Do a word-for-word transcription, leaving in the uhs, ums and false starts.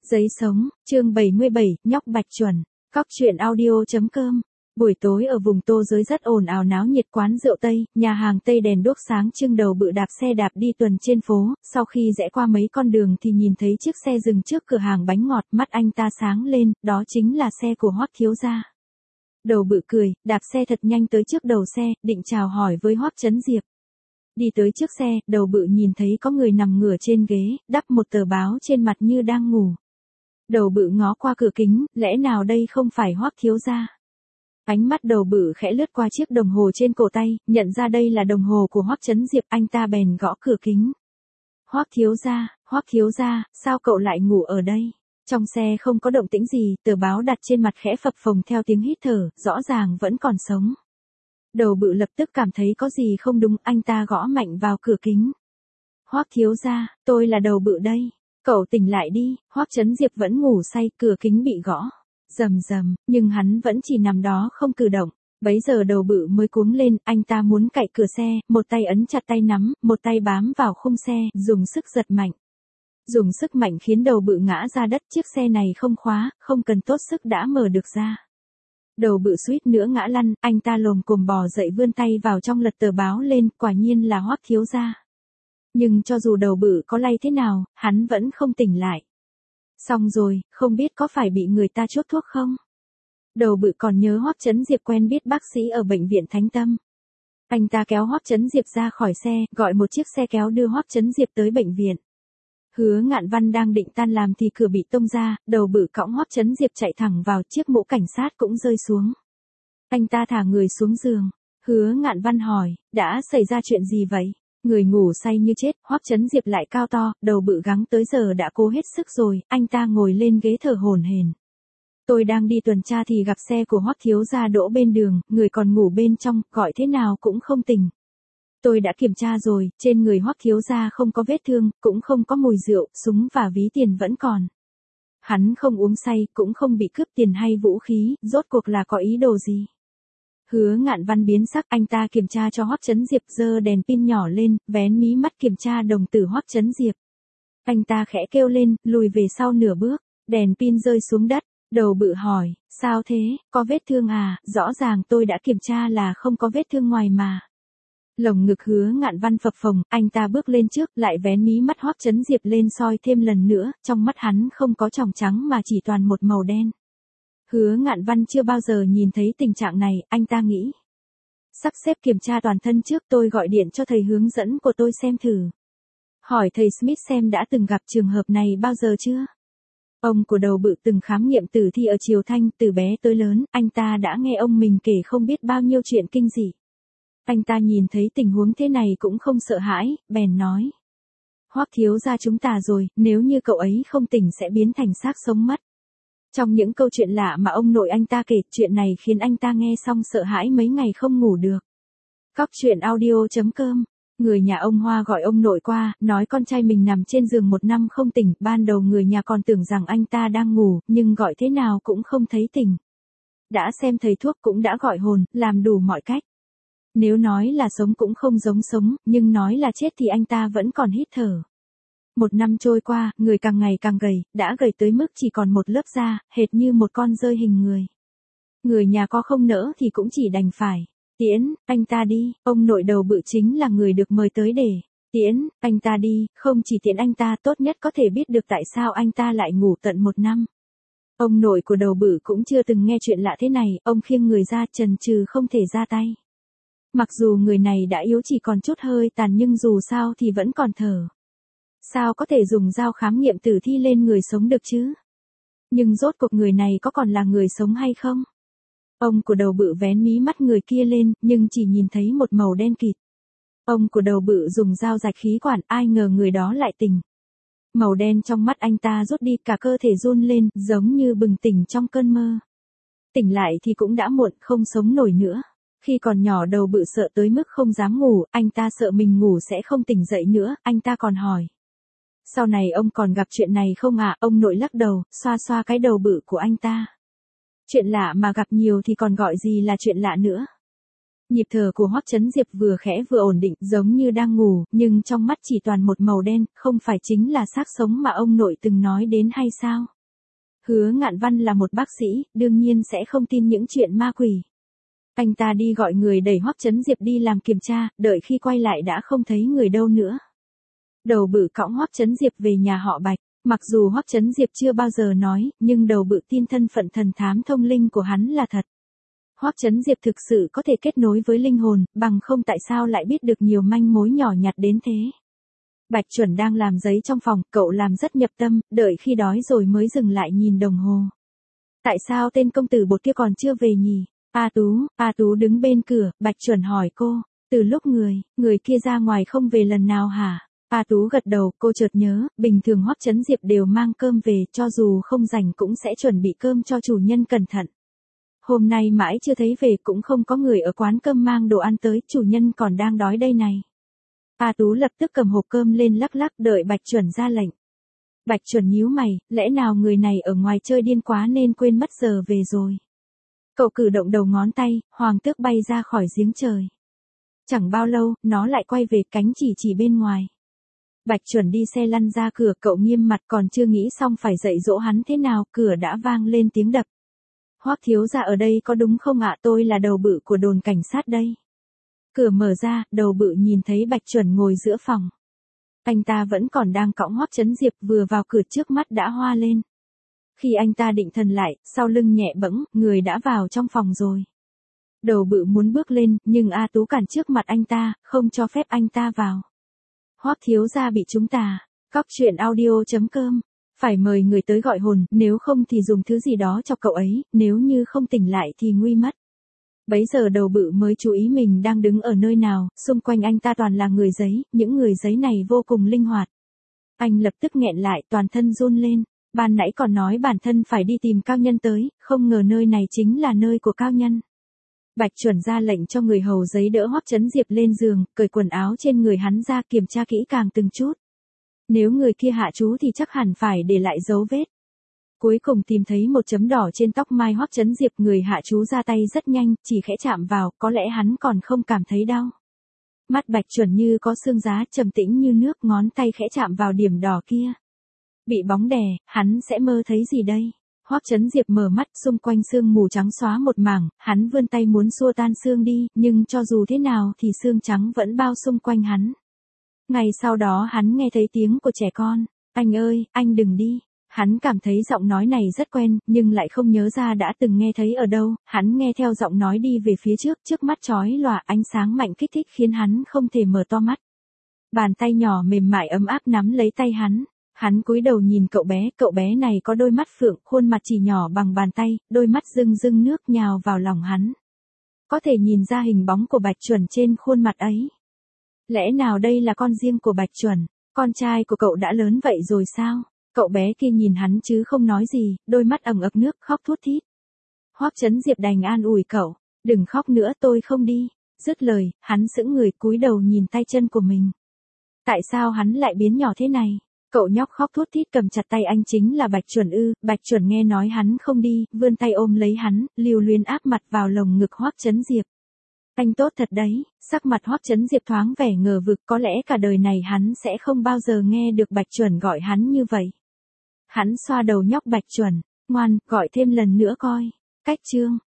Giấy sống, chương bảy mươi bảy, nhóc Bạch Chuẩn. Cóc truyện audio.com. Buổi tối ở vùng Tô Giới rất ồn ào náo nhiệt, quán rượu Tây, nhà hàng Tây đèn đuốc sáng trưng, Đầu Bự đạp xe đạp đi tuần trên phố, sau khi rẽ qua mấy con đường thì nhìn thấy chiếc xe dừng trước cửa hàng bánh ngọt, mắt anh ta sáng lên, đó chính là xe của Hoắc thiếu gia. Đầu Bự cười, đạp xe thật nhanh tới trước đầu xe, định chào hỏi với Hoắc Chấn Diệp. Đi tới trước xe, Đầu Bự nhìn thấy có người nằm ngửa trên ghế, đắp một tờ báo trên mặt như đang ngủ. Đầu Bự ngó qua cửa kính, lẽ nào đây không phải Hoắc thiếu gia? Ánh mắt Đầu Bự khẽ lướt qua chiếc đồng hồ trên cổ tay, nhận ra đây là đồng hồ của Hoắc Chấn Diệp, anh ta bèn gõ cửa kính. Hoắc thiếu gia, Hoắc thiếu gia, sao cậu lại ngủ ở đây? Trong xe không có động tĩnh gì, tờ báo đặt trên mặt khẽ phập phồng theo tiếng hít thở, rõ ràng vẫn còn sống. Đầu Bự lập tức cảm thấy có gì không đúng, anh ta gõ mạnh vào cửa kính. Hoắc thiếu gia, tôi là Đầu Bự đây. Cậu tỉnh lại đi. Hoắc Chấn Diệp vẫn ngủ say, cửa kính bị gõ. Rầm rầm, nhưng hắn vẫn chỉ nằm đó không cử động. Bấy giờ Đầu Bự mới cuống lên, anh ta muốn cạy cửa xe, một tay ấn chặt tay nắm, một tay bám vào khung xe, dùng sức giật mạnh. Dùng sức mạnh khiến Đầu Bự ngã ra đất, chiếc xe này không khóa, không cần tốt sức đã mở được ra. Đầu Bự suýt nữa ngã lăn, anh ta lồm cồm bò dậy, vươn tay vào trong lật tờ báo lên, quả nhiên là Hoắc thiếu gia. Nhưng cho dù Đầu Bự có lay thế nào, hắn vẫn không tỉnh lại. Xong rồi, không biết có phải bị người ta chốt thuốc không? Đầu Bự còn nhớ Hoắc Chấn Diệp quen biết bác sĩ ở bệnh viện Thánh Tâm. Anh ta kéo Hoắc Chấn Diệp ra khỏi xe, gọi một chiếc xe kéo đưa Hoắc Chấn Diệp tới bệnh viện. Hứa Ngạn Văn đang định tan làm thì cửa bị tung ra, Đầu Bự cõng Hoắc Chấn Diệp chạy thẳng vào, chiếc mũ cảnh sát cũng rơi xuống. Anh ta thả người xuống giường. Hứa Ngạn Văn hỏi, đã xảy ra chuyện gì vậy? Người ngủ say như chết, Hoắc Chấn Diệp lại cao to, Đầu Bự gắng tới giờ đã cố hết sức rồi, anh ta ngồi lên ghế thở hổn hển. Tôi đang đi tuần tra thì gặp xe của Hoắc thiếu gia đỗ bên đường, người còn ngủ bên trong, gọi thế nào cũng không tỉnh. Tôi đã kiểm tra rồi, trên người Hoắc thiếu gia không có vết thương, cũng không có mùi rượu, súng và ví tiền vẫn còn. Hắn không uống say, cũng không bị cướp tiền hay vũ khí, rốt cuộc là có ý đồ gì? Hứa Ngạn Văn biến sắc, anh ta kiểm tra cho Hoắc Chấn Diệp, giơ đèn pin nhỏ lên, vén mí mắt kiểm tra đồng tử Hoắc Chấn Diệp. Anh ta khẽ kêu lên, lùi về sau nửa bước, đèn pin rơi xuống đất. Đầu Bự hỏi, sao thế, có vết thương à? Rõ ràng tôi đã kiểm tra là không có vết thương ngoài mà. Lồng ngực Hứa Ngạn Văn phập phồng, anh ta bước lên trước, lại vén mí mắt Hoắc Chấn Diệp lên soi thêm lần nữa, trong mắt hắn không có tròng trắng mà chỉ toàn một màu đen. Hứa Ngạn Văn chưa bao giờ nhìn thấy tình trạng này, anh ta nghĩ. Sắp xếp kiểm tra toàn thân trước, tôi gọi điện cho thầy hướng dẫn của tôi xem thử. Hỏi thầy Smith xem đã từng gặp trường hợp này bao giờ chưa? Ông của Đầu Bự từng khám nghiệm tử thi ở Triều Thanh, từ bé tới lớn, anh ta đã nghe ông mình kể không biết bao nhiêu chuyện kinh dị. Anh ta nhìn thấy tình huống thế này cũng không sợ hãi, bèn nói. Hoắc thiếu gia chúng ta rồi, nếu như cậu ấy không tỉnh sẽ biến thành xác sống mất. Trong những câu chuyện lạ mà ông nội anh ta kể, chuyện này khiến anh ta nghe xong sợ hãi mấy ngày không ngủ được. Cóc truyện audio.com. Người nhà ông Hoa gọi ông nội qua, nói con trai mình nằm trên giường một năm không tỉnh, ban đầu người nhà còn tưởng rằng anh ta đang ngủ, nhưng gọi thế nào cũng không thấy tỉnh. Đã xem thầy thuốc cũng đã gọi hồn, làm đủ mọi cách. Nếu nói là sống cũng không giống sống, nhưng nói là chết thì anh ta vẫn còn hít thở. Một năm trôi qua, người càng ngày càng gầy, đã gầy tới mức chỉ còn một lớp da, hệt như một con dơi hình người. Người nhà có không nỡ thì cũng chỉ đành phải. Tiễn, anh ta đi, ông nội Đầu Bự chính là người được mời tới để. Tiễn, anh ta đi, không chỉ tiễn anh ta, tốt nhất có thể biết được tại sao anh ta lại ngủ tận một năm. Ông nội của Đầu Bự cũng chưa từng nghe chuyện lạ thế này, ông khiêng người ra chần chừ không thể ra tay. Mặc dù người này đã yếu chỉ còn chút hơi tàn nhưng dù sao thì vẫn còn thở. Sao có thể dùng dao khám nghiệm tử thi lên người sống được chứ? Nhưng rốt cuộc người này có còn là người sống hay không? Ông của Đầu Bự vén mí mắt người kia lên, nhưng chỉ nhìn thấy một màu đen kịt. Ông của Đầu Bự dùng dao rạch khí quản, ai ngờ người đó lại tỉnh. Màu đen trong mắt anh ta rút đi, cả cơ thể run lên, giống như bừng tỉnh trong cơn mơ. Tỉnh lại thì cũng đã muộn, không sống nổi nữa. Khi còn nhỏ Đầu Bự sợ tới mức không dám ngủ, anh ta sợ mình ngủ sẽ không tỉnh dậy nữa, anh ta còn hỏi. Sau này ông còn gặp chuyện này không ạ? À? Ông nội lắc đầu, xoa xoa cái đầu bự của anh ta. Chuyện lạ mà gặp nhiều thì còn gọi gì là chuyện lạ nữa. Nhịp thở của Hoắc Chấn Diệp vừa khẽ vừa ổn định, giống như đang ngủ, nhưng trong mắt chỉ toàn một màu đen, không phải chính là xác sống mà ông nội từng nói đến hay sao? Hứa Ngạn Văn là một bác sĩ, đương nhiên sẽ không tin những chuyện ma quỷ. Anh ta đi gọi người đẩy Hoắc Chấn Diệp đi làm kiểm tra, đợi khi quay lại đã không thấy người đâu nữa. Đầu bự cõng Hoắc Chấn Diệp về nhà họ Bạch, mặc dù Hoắc Chấn Diệp chưa bao giờ nói, nhưng đầu bự tin thân phận thần thám thông linh của hắn là thật. Hoắc Chấn Diệp thực sự có thể kết nối với linh hồn, bằng không tại sao lại biết được nhiều manh mối nhỏ nhặt đến thế. Bạch Chuẩn đang làm giấy trong phòng, cậu làm rất nhập tâm, đợi khi đói rồi mới dừng lại nhìn đồng hồ. Tại sao tên công tử bột kia còn chưa về nhỉ? A Tú, A Tú đứng bên cửa, Bạch Chuẩn hỏi cô, từ lúc người, người kia ra ngoài không về lần nào hả? A Tú gật đầu, cô chợt nhớ, bình thường Hoắc Chấn Diệp đều mang cơm về, cho dù không rảnh cũng sẽ chuẩn bị cơm cho chủ nhân cẩn thận. Hôm nay mãi chưa thấy về cũng không có người ở quán cơm mang đồ ăn tới, chủ nhân còn đang đói đây này. A Tú lập tức cầm hộp cơm lên lắc lắc đợi Bạch Chuẩn ra lệnh. Bạch Chuẩn nhíu mày, lẽ nào người này ở ngoài chơi điên quá nên quên mất giờ về rồi. Cậu cử động đầu ngón tay, hoàng tước bay ra khỏi giếng trời. Chẳng bao lâu, nó lại quay về cánh chỉ chỉ bên ngoài. Bạch Chuẩn đi xe lăn ra cửa, cậu nghiêm mặt còn chưa nghĩ xong phải dạy dỗ hắn thế nào, cửa đã vang lên tiếng đập. Hoắc thiếu gia ở đây có đúng không ạ? Tôi là đầu bự của đồn cảnh sát đây. Cửa mở ra, đầu bự nhìn thấy Bạch Chuẩn ngồi giữa phòng. Anh ta vẫn còn đang cõng Hoắc Chấn Diệp, vừa vào cửa trước mắt đã hoa lên. Khi anh ta định thần lại, sau lưng nhẹ bẫng, người đã vào trong phòng rồi. Đầu bự muốn bước lên, nhưng A Tú cản trước mặt anh ta, không cho phép anh ta vào. Hoắc thiếu gia bị chúng ta, cóc truyện audio chấm com. Phải mời người tới gọi hồn, nếu không thì dùng thứ gì đó cho cậu ấy, nếu như không tỉnh lại thì nguy mất. Bấy giờ đầu bự mới chú ý mình đang đứng ở nơi nào, xung quanh anh ta toàn là người giấy, những người giấy này vô cùng linh hoạt. Anh lập tức nghẹn lại, toàn thân run lên, ban nãy còn nói bản thân phải đi tìm cao nhân tới, không ngờ nơi này chính là nơi của cao nhân. Bạch Chuẩn ra lệnh cho người hầu giấy đỡ Hoắc Chấn Diệp lên giường, cởi quần áo trên người hắn ra kiểm tra kỹ càng từng chút. Nếu người kia hạ chú thì chắc hẳn phải để lại dấu vết. Cuối cùng tìm thấy một chấm đỏ trên tóc mai Hoắc Chấn Diệp, người hạ chú ra tay rất nhanh, chỉ khẽ chạm vào, có lẽ hắn còn không cảm thấy đau. Mắt Bạch Chuẩn như có xương giá, trầm tĩnh như nước, ngón tay khẽ chạm vào điểm đỏ kia. Bị bóng đè, hắn sẽ mơ thấy gì đây? Hoắc Chấn Diệp mở mắt, xung quanh sương mù trắng xóa một mảng, hắn vươn tay muốn xua tan sương đi, nhưng cho dù thế nào thì sương trắng vẫn bao xung quanh hắn. Ngày sau đó hắn nghe thấy tiếng của trẻ con, anh ơi, anh đừng đi. Hắn cảm thấy giọng nói này rất quen, nhưng lại không nhớ ra đã từng nghe thấy ở đâu, hắn nghe theo giọng nói đi về phía trước, trước mắt chói lòa, ánh sáng mạnh kích thích khiến hắn không thể mở to mắt. Bàn tay nhỏ mềm mại ấm áp nắm lấy tay hắn, hắn cúi đầu nhìn cậu bé, cậu bé này có đôi mắt phượng, khuôn mặt chỉ nhỏ bằng bàn tay, đôi mắt rưng rưng nước nhào vào lòng hắn. Có thể nhìn ra hình bóng của Bạch Chuẩn trên khuôn mặt ấy. Lẽ nào đây là con riêng của Bạch Chuẩn, con trai của cậu đã lớn vậy rồi sao? Cậu bé kia nhìn hắn chứ không nói gì, đôi mắt ẩn ực nước, khóc thút thít. Hoắc Chấn Diệp đành an ủi cậu, đừng khóc nữa, tôi không đi. Dứt lời, hắn sững người cúi đầu nhìn tay chân của mình. Tại sao hắn lại biến nhỏ thế này? Cậu nhóc khóc thút thít cầm chặt tay anh chính là Bạch Chuẩn ư? Bạch Chuẩn nghe nói hắn không đi, vươn tay ôm lấy hắn, lưu luyến áp mặt vào lồng ngực Hoắc Chấn Diệp. Anh tốt thật đấy, sắc mặt Hoắc Chấn Diệp thoáng vẻ ngờ vực, có lẽ cả đời này hắn sẽ không bao giờ nghe được Bạch Chuẩn gọi hắn như vậy. Hắn xoa đầu nhóc Bạch Chuẩn, ngoan, gọi thêm lần nữa coi. Cách chương